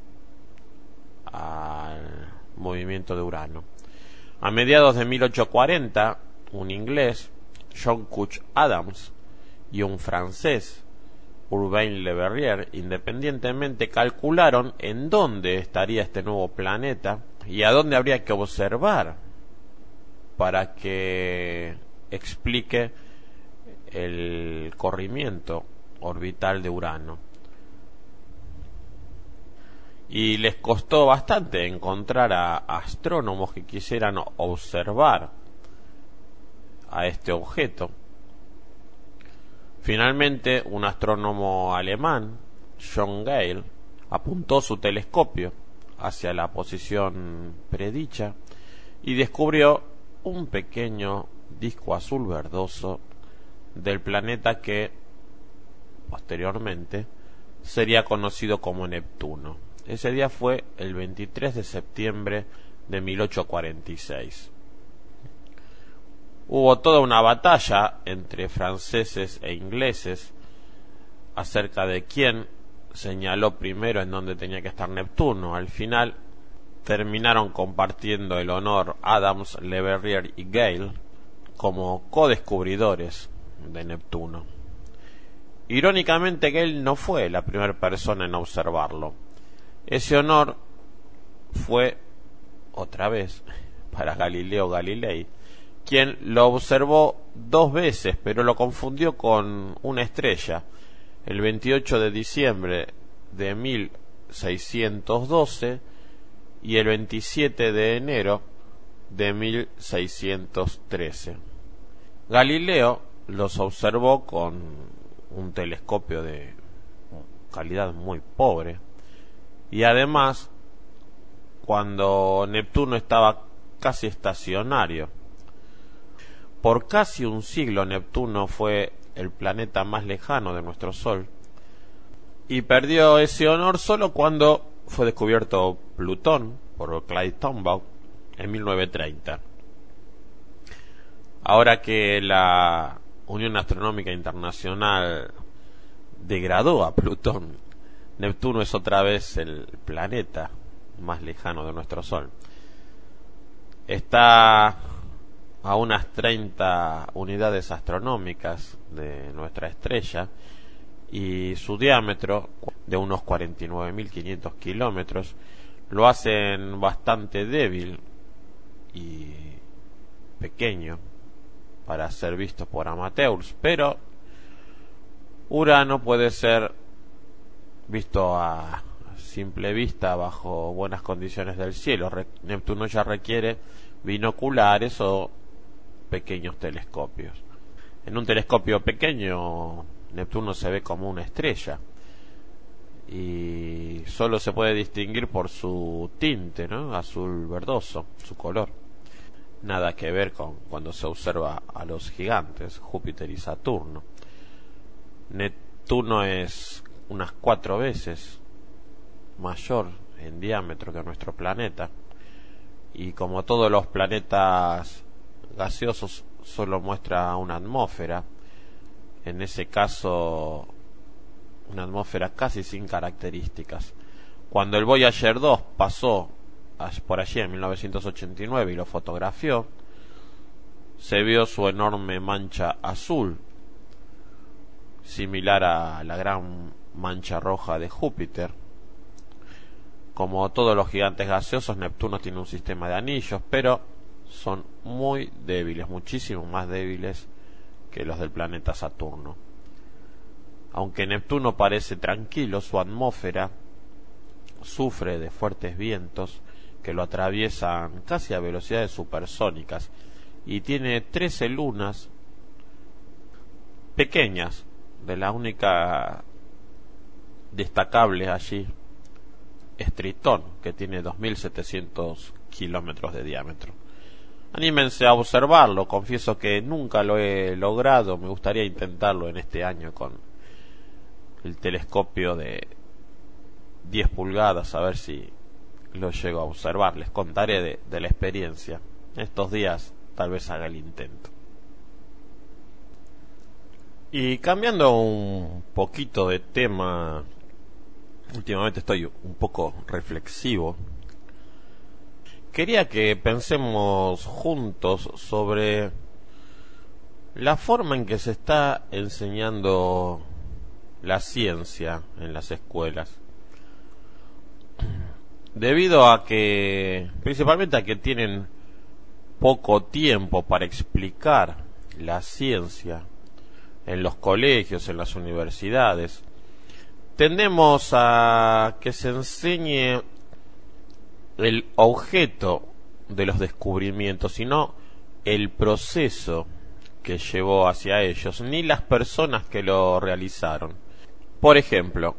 al movimiento de Urano. A mediados de 1840, un inglés, John Couch Adams, y un francés, Urbain Le Verrier, independientemente calcularon en dónde estaría este nuevo planeta y a dónde habría que observar para que explique el corrimiento orbital de Urano. Y les costó bastante encontrar a astrónomos que quisieran observar a este objeto. Finalmente, un astrónomo alemán, John Gale, apuntó su telescopio hacia la posición predicha y descubrió un pequeño disco azul verdoso del planeta que posteriormente sería conocido como Neptuno. Ese día fue el 23 de septiembre de 1846. Hubo toda una batalla entre franceses e ingleses acerca de quién señaló primero en dónde tenía que estar Neptuno. Al final terminaron compartiendo el honor Adams, Le Verrier y Gale como codescubridores de Neptuno. Irónicamente, Gale no fue la primera persona en observarlo. Ese honor fue otra vez para Galileo Galilei, quien lo observó 2 veces, pero lo confundió con una estrella, el 28 de diciembre de 1612 y el 27 de enero de 1613. Galileo los observó con un telescopio de calidad muy pobre, y además cuando Neptuno estaba casi estacionario. Por casi un siglo Neptuno fue el planeta más lejano de nuestro Sol, y perdió ese honor solo cuando fue descubierto Plutón por Clyde Tombaugh en 1930. Ahora que la Unión Astronómica Internacional degradó a Plutón, Neptuno es otra vez el planeta más lejano de nuestro Sol. Está a unas 30 unidades astronómicas de nuestra estrella y su diámetro de unos 49.500 kilómetros lo hacen bastante débil y pequeño para ser visto por amateurs, pero Urano puede ser visto a simple vista bajo buenas condiciones del cielo. Neptuno ya requiere binoculares o pequeños telescopios. En un telescopio pequeño, Neptuno se ve como una estrella y solo se puede distinguir por su tinte, ¿no? Azul verdoso, su color. Nada que ver con cuando se observa a los gigantes, Júpiter y Saturno. Neptuno es unas 4 veces mayor en diámetro que nuestro planeta, y como todos los planetas gaseosos solo muestra una atmósfera, en ese caso una atmósfera casi sin características. Cuando el Voyager 2 pasó por allí en 1989 y lo fotografió, se vio su enorme mancha azul, similar a la gran mancha roja de Júpiter. Como todos los gigantes gaseosos, Neptuno tiene un sistema de anillos, pero son muy débiles, muchísimo más débiles que los del planeta Saturno. Aunque Neptuno parece tranquilo, su atmósfera sufre de fuertes vientos que lo atraviesan casi a velocidades supersónicas y tiene 13 lunas pequeñas. De la única destacable allí es Tritón, que tiene 2.700 kilómetros de diámetro. Anímense a observarlo, confieso que nunca lo he logrado, me gustaría intentarlo en este año con el telescopio de 10 pulgadas, a ver si lo llego a observar. Les contaré de la experiencia. Estos días tal vez haga el intento. Y cambiando un poquito de tema, últimamente estoy un poco reflexivo. Quería que pensemos juntos sobre la forma en que se está enseñando la ciencia en las escuelas. Debido a que, principalmente a que tienen poco tiempo para explicar la ciencia en los colegios, en las universidades, tendemos a que se enseñe el objeto de los descubrimientos, sino el proceso que llevó hacia ellos, ni las personas que lo realizaron. Por ejemplo,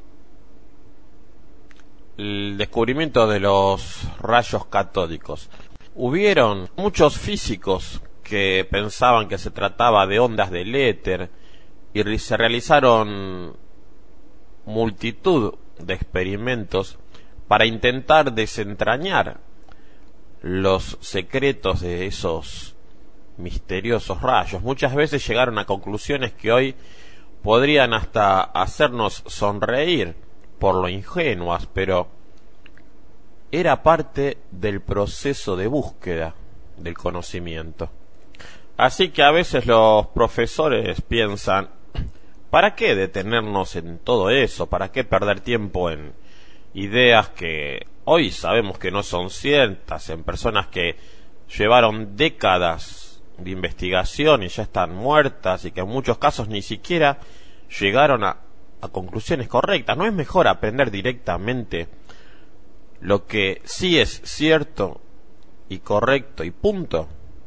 el descubrimiento de los rayos catódicos. Hubieron muchos físicos que pensaban que se trataba de ondas del éter y se realizaron multitud de experimentos para intentar desentrañar los secretos de esos misteriosos rayos. Muchas veces llegaron a conclusiones que hoy podrían hasta hacernos sonreír por lo ingenuas, pero era parte del proceso de búsqueda del conocimiento. Así que a veces los profesores piensan, ¿para qué detenernos en todo eso? ¿Para qué perder tiempo en ideas que hoy sabemos que no son ciertas, en personas que llevaron décadas de investigación y ya están muertas y que en muchos casos ni siquiera llegaron a conclusiones correctas? ¿No es mejor aprender directamente lo que sí es cierto y correcto y punto?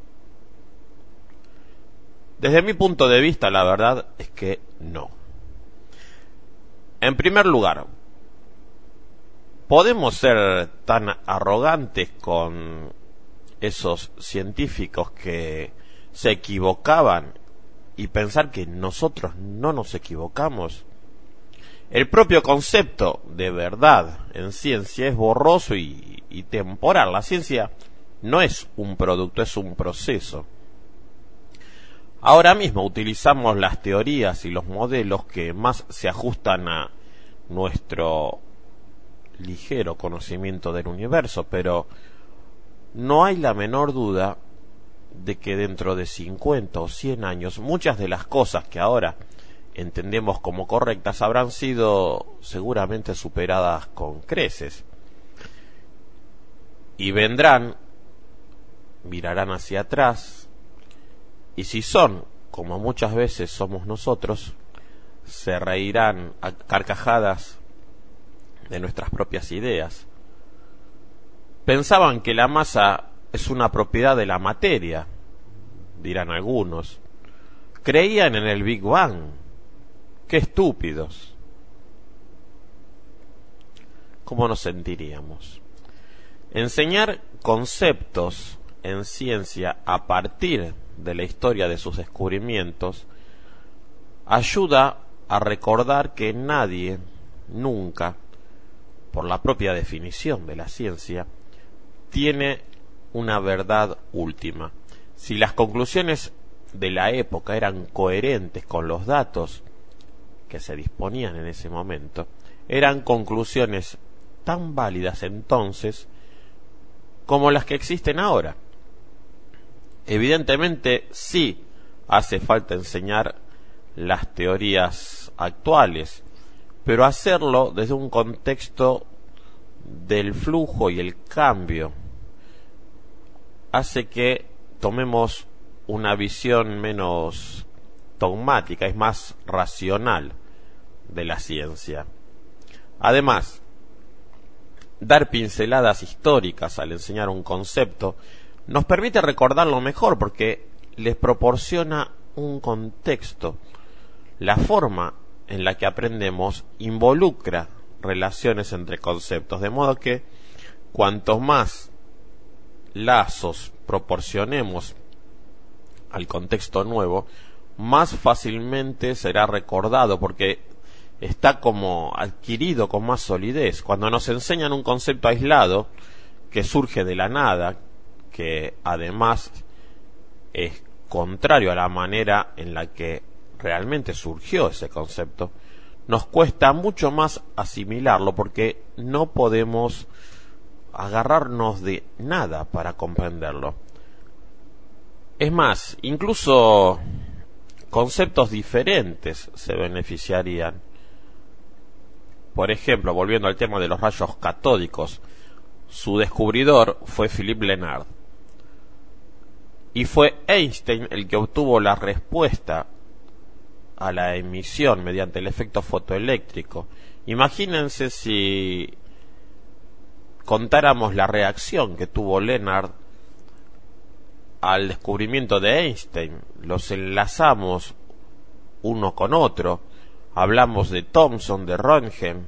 Desde mi punto de vista, la verdad es que no. En primer lugar, ¿podemos ser tan arrogantes con esos científicos que se equivocaban y pensar que nosotros no nos equivocamos? El propio concepto de verdad en ciencia es borroso y temporal. La ciencia no es un producto, es un proceso. Ahora mismo utilizamos las teorías y los modelos que más se ajustan a nuestro ligero conocimiento del universo, pero no hay la menor duda de que dentro de 50 o 100 años muchas de las cosas que ahora entendemos como correctas habrán sido seguramente superadas con creces. Y vendrán, mirarán hacia atrás, y si son, como muchas veces somos nosotros, se reirán a carcajadas de nuestras propias ideas. Pensaban que la masa es una propiedad de la materia, dirán algunos. Creían en el Big Bang. ¡Qué estúpidos! ¿Cómo nos sentiríamos? Enseñar conceptos en ciencia a partir de la historia de sus descubrimientos ayuda a recordar que nadie, nunca, por la propia definición de la ciencia, tiene una verdad última. Si las conclusiones de la época eran coherentes con los datos que se disponían en ese momento, eran conclusiones tan válidas entonces como las que existen ahora. Evidentemente sí hace falta enseñar las teorías actuales, pero hacerlo desde un contexto del flujo y el cambio hace que tomemos una visión menos dogmática, es más racional de la ciencia. Además, dar pinceladas históricas al enseñar un concepto nos permite recordarlo mejor porque les proporciona un contexto. La forma en la que aprendemos involucra relaciones entre conceptos, de modo que cuanto más lazos proporcionemos al contexto nuevo, más fácilmente será recordado porque está como adquirido con más solidez. Cuando nos enseñan un concepto aislado que surge de la nada, que además es contrario a la manera en la que realmente surgió ese concepto, nos cuesta mucho más asimilarlo porque no podemos agarrarnos de nada para comprenderlo. Es más, incluso conceptos diferentes se beneficiarían. Por ejemplo, volviendo al tema de los rayos catódicos, su descubridor fue Philippe Lenard. Y fue Einstein el que obtuvo la respuesta a la emisión mediante el efecto fotoeléctrico. Imagínense si contáramos la reacción que tuvo Lenard al descubrimiento de Einstein. Los enlazamos uno con otro. Hablamos de Thomson, de Röntgen.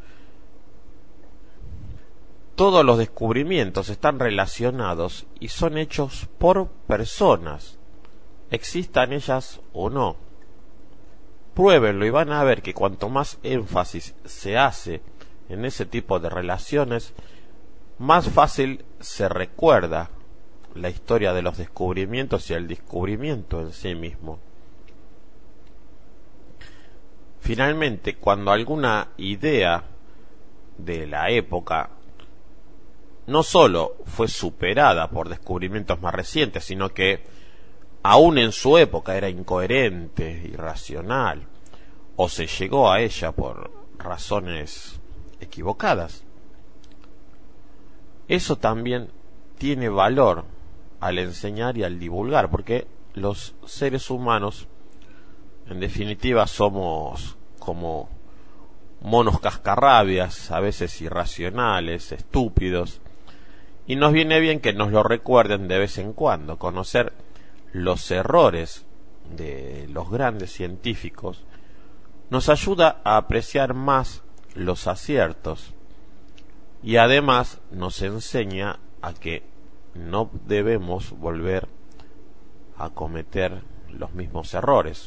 Todos los descubrimientos están relacionados y son hechos por personas, existan ellas o no. Pruébenlo y van a ver que cuanto más énfasis se hace en ese tipo de relaciones, más fácil se recuerda la historia de los descubrimientos y el descubrimiento en sí mismo. Finalmente, cuando alguna idea de la época no sólo fue superada por descubrimientos más recientes, sino que aún en su época era incoherente, irracional, o se llegó a ella por razones equivocadas, eso también tiene valor al enseñar y al divulgar, porque los seres humanos en definitiva somos como monos cascarrabias, a veces irracionales, estúpidos, y nos viene bien que nos lo recuerden de vez en cuando. Conocer los errores de los grandes científicos nos ayuda a apreciar más los aciertos y además nos enseña a que no debemos volver a cometer los mismos errores.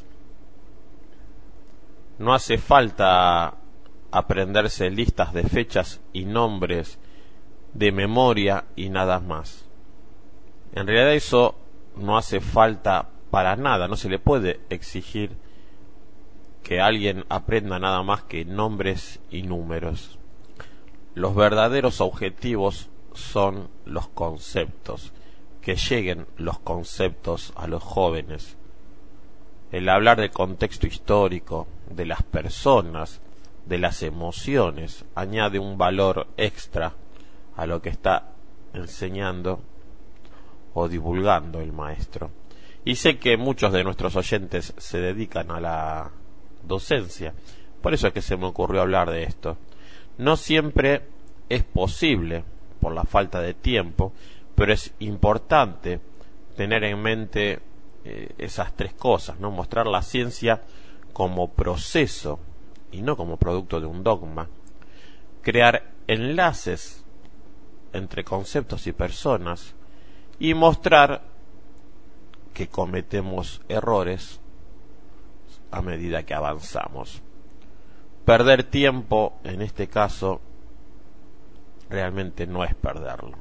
No hace falta aprenderse listas de fechas y nombres de memoria y nada más. En realidad eso no hace falta para nada, no se le puede exigir que alguien aprenda nada más que nombres y números. Los verdaderos objetivos son los conceptos, que lleguen los conceptos a los jóvenes. El hablar del contexto histórico, de las personas, de las emociones, añade un valor extra a lo que está enseñando o divulgando el maestro. Y sé que muchos de nuestros oyentes se dedican a la docencia, por eso es que se me ocurrió hablar de esto. No siempre es posible por la falta de tiempo, pero es importante tener en mente esas tres cosas, ¿no? Mostrar la ciencia como proceso y no como producto de un dogma. Crear enlaces entre conceptos y personas y mostrar que cometemos errores a medida que avanzamos. Perder tiempo, en este caso, realmente no es perderlo.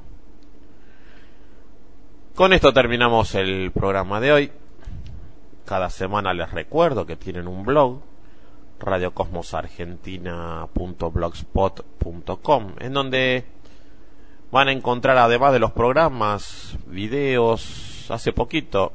Con esto terminamos el programa de hoy. Cada semana les recuerdo que tienen un blog, radiocosmosargentina.blogspot.com, en donde van a encontrar, además de los programas, videos. Hace poquito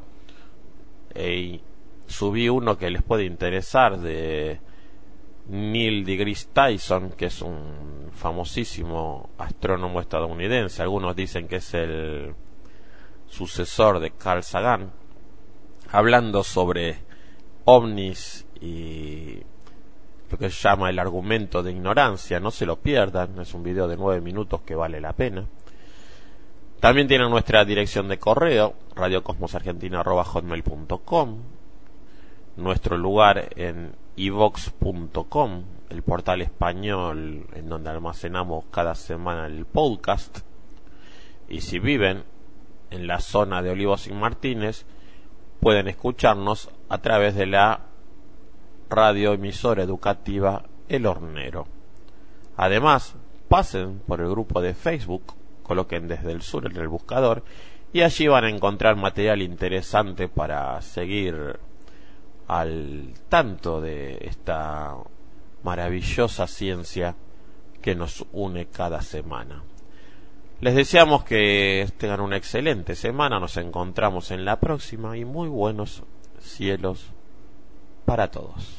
subí uno que les puede interesar de Neil deGrasse Tyson, que es un famosísimo astrónomo estadounidense. Algunos dicen que es el sucesor de Carl Sagan, hablando sobre ovnis y lo que se llama el argumento de ignorancia. No se lo pierdan, es un video de 9 minutos que vale la pena. También tienen nuestra dirección de correo, radiocosmosargentina@hotmail.com, nuestro lugar en iVox.com, el portal español en donde almacenamos cada semana el podcast. Y si viven en la zona de Olivos y Martínez, pueden escucharnos a través de la radioemisora educativa El Hornero. Además, pasen por el grupo de Facebook, coloquen Desde el Sur en el buscador y allí van a encontrar material interesante para seguir al tanto de esta maravillosa ciencia que nos une cada semana. Les deseamos que tengan una excelente semana. Nos encontramos en la próxima y muy buenos cielos para todos.